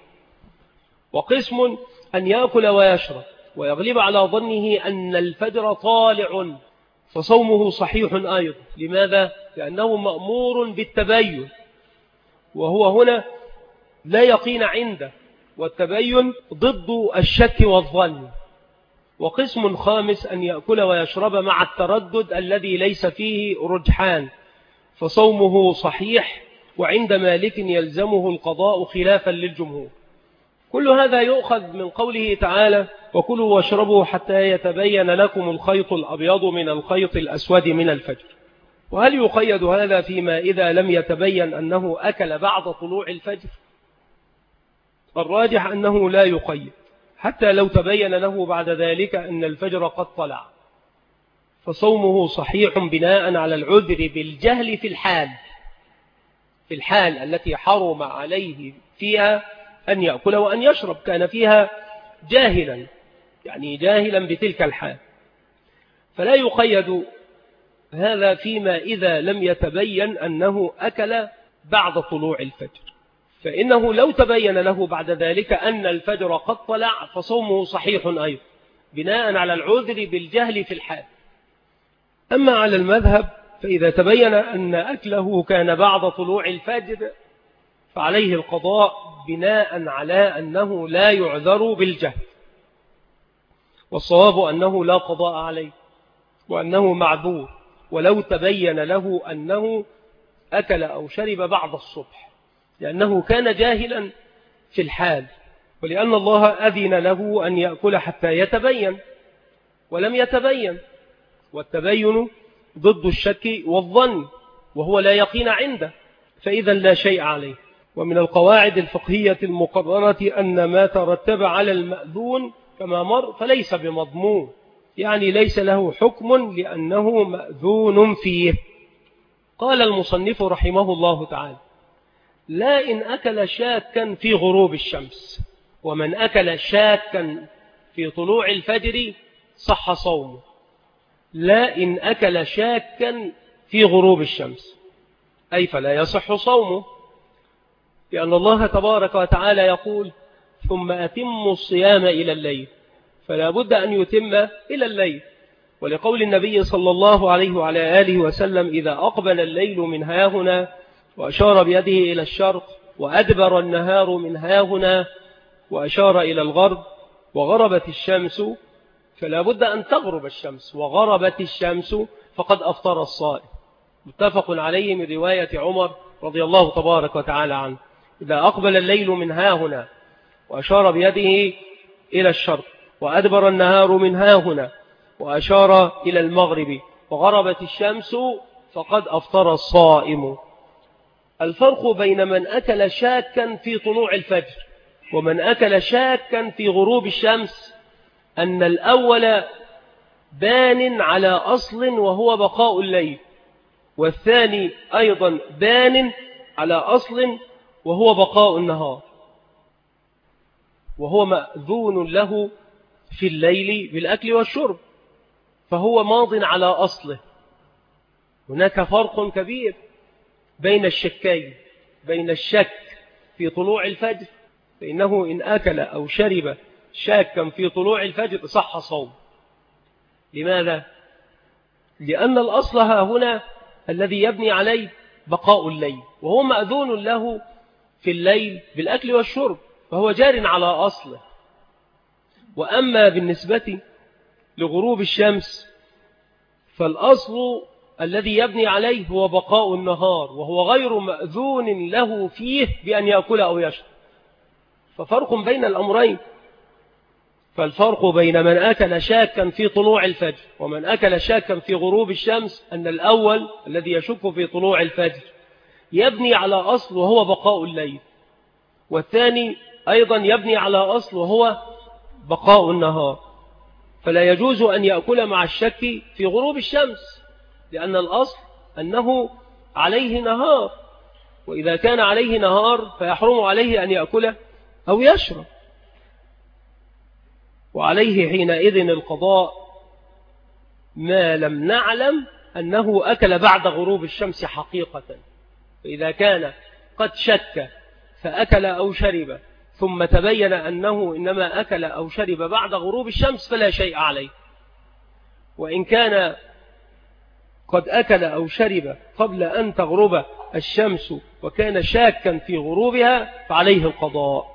وقسم أن يأكل ويشرب ويغلب على ظنه أن الفجر طالع، فصومه صحيح أيضا. لماذا؟ لأنه مأمور بالتبين، وهو هنا لا يقين عنده، والتبين ضد الشك والظن. وقسم خامس أن يأكل ويشرب مع التردد الذي ليس فيه رجحان، فصومه صحيح، وعند مالك يلزمه القضاء خلافا للجمهور. كل هذا يؤخذ من قوله تعالى: وكلوا واشربوا حتى يتبين لكم الخيط الأبيض من الخيط الأسود من الفجر. وهل يقيد هذا فيما إذا لم يتبين أنه أكل بعد طلوع الفجر؟ الراجح أنه لا يقيد، حتى لو تبين له بعد ذلك أن الفجر قد طلع، فصومه صحيح بناء على العذر بالجهل في الحال التي حرم عليه فيها أن يأكل وأن يشرب، كان فيها جاهلا، يعني جاهلا بتلك الحال، فلا يقيد هذا فيما إذا لم يتبين أنه أكل بعد طلوع الفجر، فإنه لو تبين له بعد ذلك أن الفجر قد طلع فصومه صحيح أيضا بناء على العذر بالجهل في الحال. أما على المذهب فإذا تبين أن أكله كان بعد طلوع الفجر فعليه القضاء بناء على أنه لا يعذر بالجهل، والصواب أنه لا قضاء عليه وأنه معذور ولو تبين له أنه أكل أو شرب بعد الصبح، لأنه كان جاهلا في الحال، ولأن الله أذن له أن يأكل حتى يتبين ولم يتبين، والتبين ضد الشك والظن، وهو لا يقين عنده، فإذا لا شيء عليه. ومن القواعد الفقهية المقررة أن ما ترتب على المأذون كما مر فليس بمضمون، يعني ليس له حكم لأنه مأذون فيه. قال المصنف رحمه الله تعالى: لا إن أكل شاكا في غروب الشمس، ومن أكل شاكا في طلوع الفجر صح صومه. لا إن أكل شاكا في غروب الشمس أي فلا يصح صومه، لأن الله تبارك وتعالى يقول: ثم أتموا الصيام إلى الليل، فلا بد أن يتم إلى الليل، ولقول النبي صلى الله عليه وعلى آله وسلم: إذا أقبل الليل من هاهنا، وأشار بيده إلى الشرق، وأدبر النهار من هاهنا، وأشار إلى الغرب، وغربت الشمس، فلا بد أن تغرب الشمس، وغربت الشمس فقد أفطر الصائم. متفق عليه من رواية عمر رضي الله تبارك وتعالى عنه: إذا أقبل الليل من هاهنا، وأشار بيده إلى الشرق، وأدبر النهار من هاهنا، وأشار إلى المغرب، وغربت الشمس فقد أفطر الصائم. الفرق بين من أكل شاكا في طلوع الفجر ومن أكل شاكا في غروب الشمس أن الأول بان على أصل وهو بقاء الليل، والثاني أيضا بان على أصل وهو بقاء النهار، وهو مأذون له في الليل بالأكل والشرب، فهو ماض على أصله. هناك فرق كبير بين الشكين، بين الشك في طلوع الفجر، فإنه إن أكل أو شرب شاكا في طلوع الفجر صح صوم. لماذا؟ لأن الأصل هنا الذي يبني عليه بقاء الليل، وهو مأذون له في الليل بالأكل والشرب، فهو جار على أصله. وأما بالنسبة لغروب الشمس فالأصل الذي يبني عليه هو بقاء النهار، وهو غير مأذون له فيه بأن يأكل أو يشرب، ففرق بين الأمرين. فالفرق بين من أكل شاكا في طلوع الفجر ومن أكل شاكا في غروب الشمس أن الأول الذي يشك في طلوع الفجر يبني على أصل وهو بقاء الليل، والثاني أيضا يبني على أصل وهو بقاء النهار، فلا يجوز أن يأكل مع الشك في غروب الشمس، لأن الأصل أنه عليه نهار، وإذا كان عليه نهار فيحرم عليه أن يأكل أو يشرب، وعليه حينئذ القضاء ما لم نعلم أنه أكل بعد غروب الشمس حقيقة. فإذا كان قد شك فأكل أو شرب ثم تبين أنه إنما أكل أو شرب بعد غروب الشمس فلا شيء عليه، وإن كان قد أكل أو شرب قبل أن تغرب الشمس وكان شاكا في غروبها فعليه القضاء.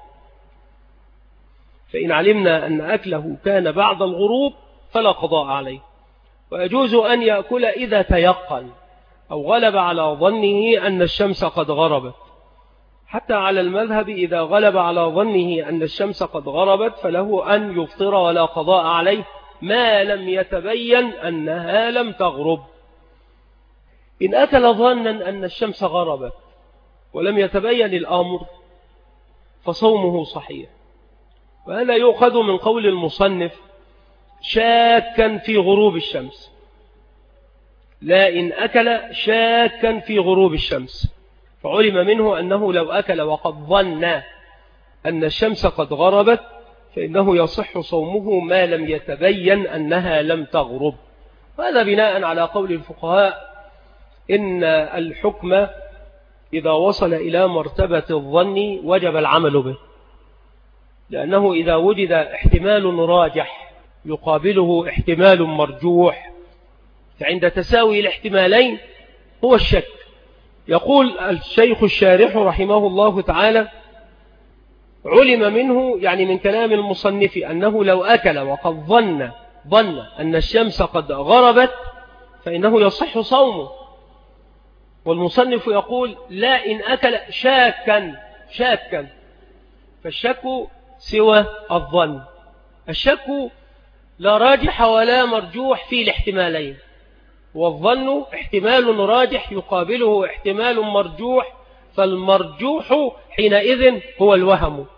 فإن علمنا أن أكله كان بعد الغروب فلا قضاء عليه. ويجوز أن يأكل إذا تيقن أو غلب على ظنه أن الشمس قد غربت، حتى على المذهب إذا غلب على ظنه أن الشمس قد غربت فله أن يفطر ولا قضاء عليه ما لم يتبين أنها لم تغرب. إن أكل ظنا أن الشمس غربت ولم يتبين الأمر فصومه صحيح، وهذا يؤخذ من قول المصنف شاكا في غروب الشمس، لا إن أكل شاكا في غروب الشمس، فعلم منه أنه لو أكل وقد ظن أن الشمس قد غربت فإنه يصح صومه ما لم يتبين أنها لم تغرب. وهذا بناء على قول الفقهاء إن الحكم إذا وصل إلى مرتبة الظن وجب العمل به، لأنه إذا وجد احتمال راجح يقابله احتمال مرجوح فعند تساوي الاحتمالين هو الشك. يقول الشيخ الشارح رحمه الله تعالى علم منه يعني من كلام المصنف أنه لو أكل وقد ظن أن الشمس قد غربت فإنه يصح صومه، والمصنف يقول لا إن أكل شاكا فالشك سوى الظن، الشك لا راجح ولا مرجوح في الاحتمالين، والظن احتمال راجح يقابله احتمال مرجوح، فالمرجوح حينئذ هو الوهم.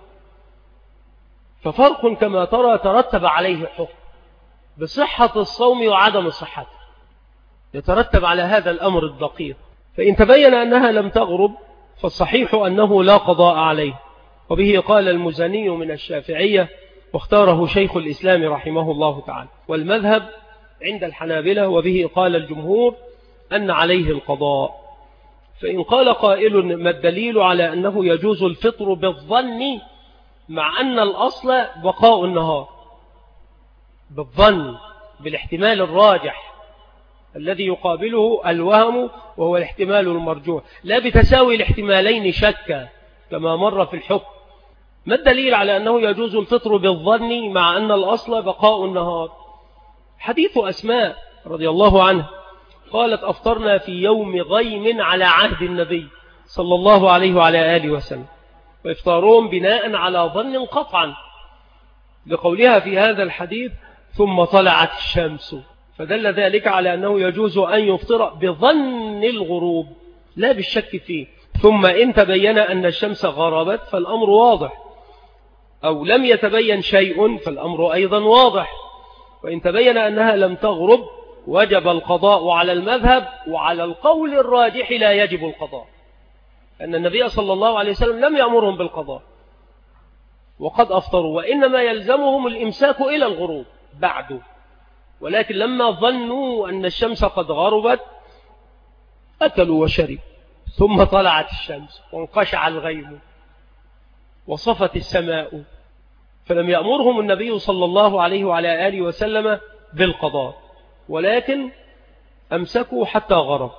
ففرق كما ترى ترتب عليه حكم بصحة الصوم وعدم صحته، يترتب على هذا الأمر الدقيق. فإن تبين أنها لم تغرب فالصحيح أنه لا قضاء عليه، وبه قال المزني من الشافعية واختاره شيخ الإسلام رحمه الله تعالى. والمذهب عند الحنابلة وبه قال الجمهور أن عليه القضاء. فإن قال قائل ما الدليل على أنه يجوز الفطر بالظن مع أن الأصل بقاء النهار؟ بالظن بالاحتمال الراجح الذي يقابله الوهم وهو الاحتمال المرجوح، لا بتساوي الاحتمالين شكا كما مر في الحكم. ما الدليل على أنه يجوز الفطر بالظن مع أن الأصل بقاء النهار؟ حديث أسماء رضي الله عنها قالت أفطرنا في يوم غيم على عهد النبي صلى الله عليه وعلى آله وسلم، وإفطارهم بناء على ظن قطعا لقولها في هذا الحديث ثم طلعت الشمس، فدل ذلك على أنه يجوز أن يفطر بظن الغروب لا بالشك فيه. ثم إن تبين أن الشمس غربت فالأمر واضح، أو لم يتبين شيء فالأمر أيضا واضح. وإن تبين أنها لم تغرب وجب القضاء على المذهب، وعلى القول الراجح لا يجب القضاء، أن النبي صلى الله عليه وسلم لم يأمرهم بالقضاء وقد أفطروا، وإنما يلزمهم الإمساك إلى الغروب بعد، ولكن لما ظنوا أن الشمس قد غربت أكلوا وشربوا، ثم طلعت الشمس وانقشع الغيم وصفت السماء، فلم يأمرهم النبي صلى الله عليه وعلى آله وسلم بالقضاء، ولكن أمسكوا حتى غرب.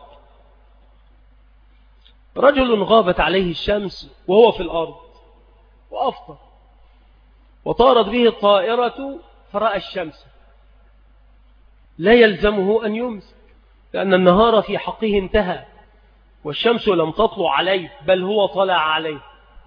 رجل غابت عليه الشمس وهو في الأرض وأفطر، وطارت به الطائرة فرأى الشمس، لا يلزمه أن يمسك لأن النهار في حقه انتهى والشمس لم تطلع عليه بل هو طلع عليه.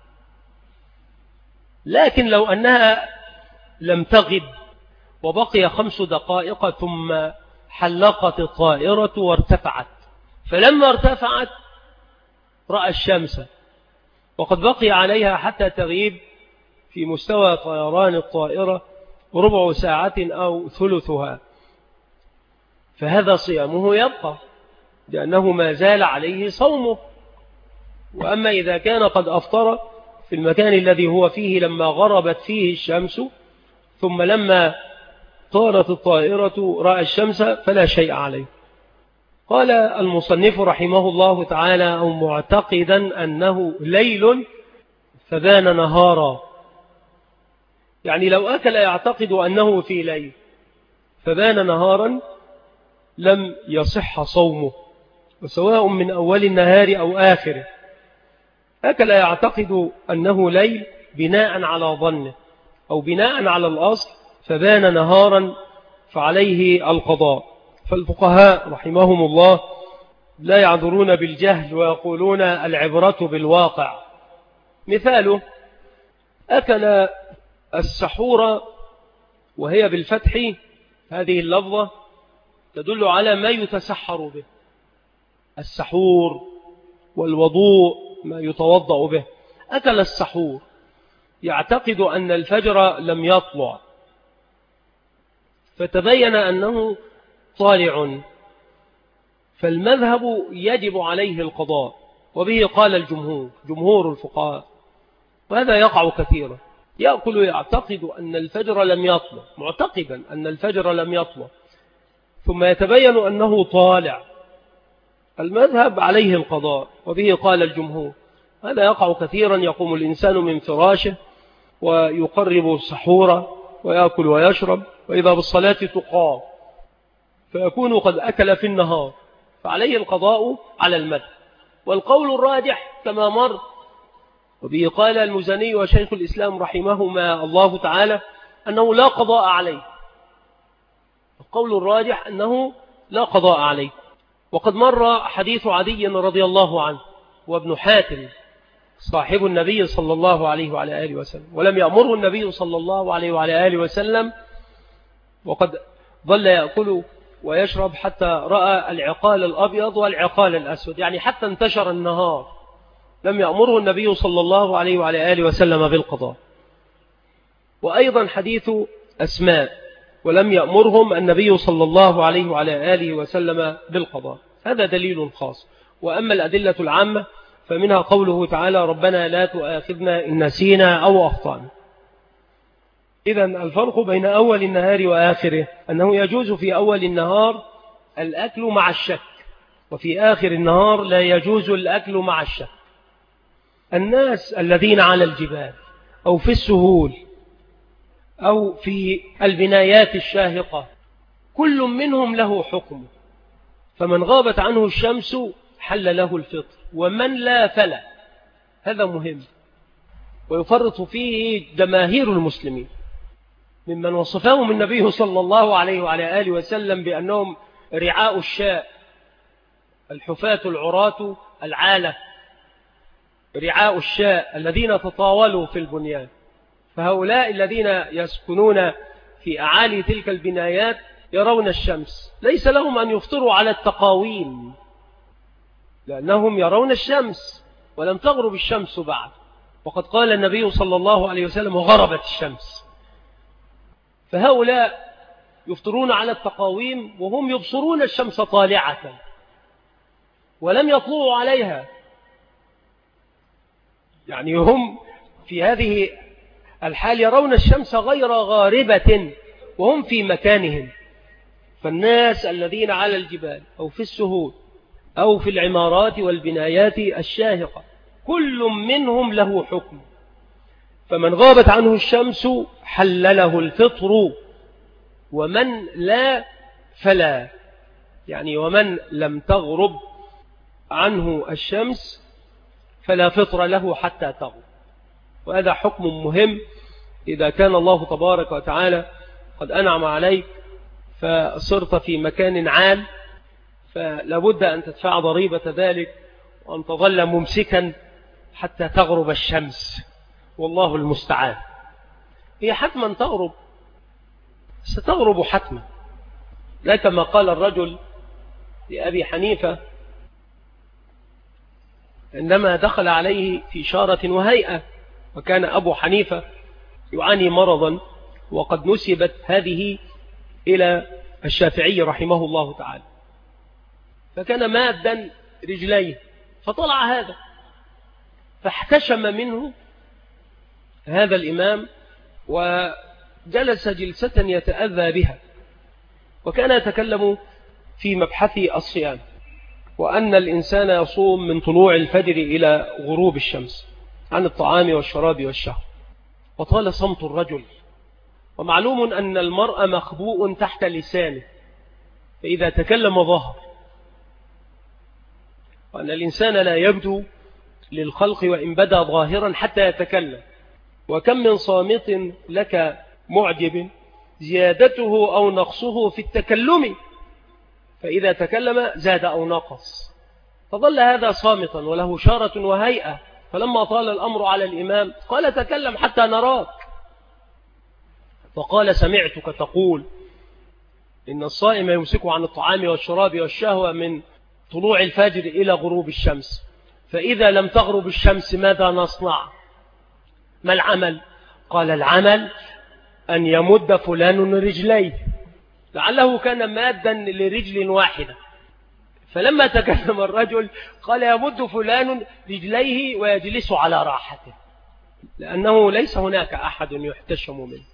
لكن لو أنها لم تغب وبقي 5 دقائق ثم حلقت الطائرة وارتفعت، فلما ارتفعت رأى الشمس وقد بقي عليها حتى تغيب في مستوى طيران الطائرة ربع ساعة أو ثلثها، فهذا صيامه يبقى لأنه ما زال عليه صومه. وأما إذا كان قد أفطر في المكان الذي هو فيه لما غربت فيه الشمس، ثم لما طارت الطائرة رأى الشمس فلا شيء عليه. قال المصنف رحمه الله تعالى: أو معتقدا أنه ليل فبان نهارا، يعني لو أكل يعتقد أنه في ليل فبان نهارا لم يصح صومه، وسواء من أول النهار أو آخره. أكل يعتقد أنه ليل بناء على ظنه أو بناء على الأصل فبان نهارا فعليه القضاء. فالفقهاء رحمهم الله لا يعذرون بالجهل ويقولون العبرة بالواقع. مثاله: أكل السحور وهي بالفتح، هذه اللفظة تدل على ما يتسحر به، السحور والوضوء ما يتوضأ به. أكل السحور يعتقد أن الفجر لم يطلع، فتبين أنه طالع، فالمذهب يجب عليه القضاء، وبه قال الجمهور، جمهور الفقهاء. وهذا يقع كثيرا، يأكل يعتقد أن الفجر لم يطلع، معتقدا أن الفجر لم يطلع، ثم يتبين أنه طالع، المذهب عليه القضاء، وبه قال الجمهور. هذا يقع كثيرا، يقوم الإنسان من فراشه ويقرب السحور ويأكل ويشرب، وإذا بالصلاة تقام، فيكون قد أكل في النهار، فعليه القضاء على المذهب. والقول الراجح كما مر، وبه قال المزني وشيخ الإسلام رحمهما الله تعالى، أنه لا قضاء عليه. القول الراجح أنه لا قضاء عليه. وقد مر حديث عدي رضي الله عنه وابن حاتم صاحب النبي صلى الله عليه وعلى آله وسلم، ولم يأمره النبي صلى الله عليه وعلى آله وسلم، وقد ظل يأكل ويشرب حتى رأى العقال الأبيض والعقال الأسود، يعني حتى انتشر النهار، لم يأمره النبي صلى الله عليه وعلى آله وسلم بالقضاء. وأيضا حديث أسماء: ولم يأمرهم النبي صلى الله عليه وعلى آله وسلم بالقضاء. هذا دليل خاص. وأما الأدلة العامة فمنها قوله تعالى: ربنا لا تؤاخذنا إن نسينا أو أخطأنا. إذن الفرق بين أول النهار وآخره أنه يجوز في أول النهار الأكل مع الشك، وفي آخر النهار لا يجوز الأكل مع الشك. الناس الذين على الجبال أو في السهول أو في البنايات الشاهقة كل منهم له حكم، فمن غابت عنه الشمس حل له الفطر، ومن لا فلا. هذا مهم، ويفرط فيه جماهير المسلمين، ممن وصفهم النبي صلى الله عليه وعلى آله وسلم بأنهم رعاء الشاء، الحفاة العراة العالة، رعاء الشاء الذين تطاولوا في البنيان. فهؤلاء الذين يسكنون في أعالي تلك البنايات يرون الشمس، ليس لهم أن يفطروا على التقاويم، لأنهم يرون الشمس ولم تغرب الشمس بعد. وقد قال النبي صلى الله عليه وسلم: غربت الشمس. فهؤلاء يفطرون على التقاويم وهم يبصرون الشمس طالعة ولم يطلعوا عليها، يعني هم في هذه الحال يرون الشمس غير غاربة وهم في مكانهم. فالناس الذين على الجبال أو في السهول أو في العمارات والبنايات الشاهقة كل منهم له حكم، فمن غابت عنه الشمس حل له الفطر، ومن لا فلا، يعني ومن لم تغرب عنه الشمس فلا فطر له حتى تغرب. وهذا حكم مهم إذا كان الله تبارك وتعالى قد أنعم عليك فصرت في مكان عال، فلابد أن تدفع ضريبة ذلك وأن تظل ممسكا حتى تغرب الشمس، والله المستعان. هي حتما تغرب، ستغرب حتما، لا كما قال الرجل لأبي حنيفة: عندما دخل عليه في إشارة وهيئة، وكان أبو حنيفة يعاني مرضا، وقد نسبت هذه إلى الشافعي رحمه الله تعالى، فكان مادا رجليه، فطلع هذا فاحتشم منه هذا الإمام وجلس جلسة يتأذى بها، وكان يتكلم في مبحث الصيام، وأن الإنسان يصوم من طلوع الفجر إلى غروب الشمس عن الطعام والشراب والشهوة. وطال صمت الرجل، ومعلوم أن المرء مخبوء تحت لسانه، فإذا تكلم ظهر، وأن الإنسان لا يبدو للخلق وإن بدا ظاهرا حتى يتكلم. وكم من صامت لك معجب زيادته أو نقصه في التكلم، فإذا تكلم زاد أو نقص، فظل هذا صامتا وله شارة وهيئة. فلما طال الأمر على الإمام قال تكلم حتى نراك، فقال سمعتك تقول إن الصائم يمسك عن الطعام والشراب والشهوة من طلوع الفجر إلى غروب الشمس، فإذا لم تغرب الشمس ماذا نصنع؟ ما العمل؟ قال العمل أن يمد فلان رجليه، لعله كان مادا لرجل واحدة، فلما تكلم الرجل قال يمد فلان رجليه ويجلس على راحته، لأنه ليس هناك أحد يحتشم منه.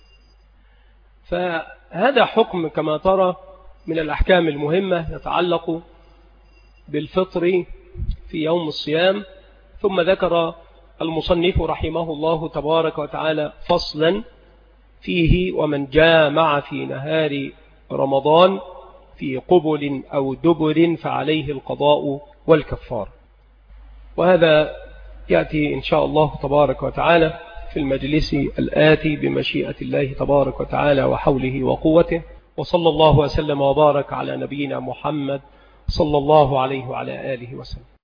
فهذا حكم كما ترى من الأحكام المهمة يتعلق بالفطر في يوم الصيام. ثم ذكر المصنف رحمه الله تبارك وتعالى فصلا فيه ومن جامع في نهار رمضان في قبل أو دبر فعليه القضاء والكفار. وهذا يأتي إن شاء الله تبارك وتعالى في المجلس الآتي بمشيئة الله تبارك وتعالى وحوله وقوته. وصلى الله وسلم وبارك على نبينا محمد صلى الله عليه وعلى آله وسلم.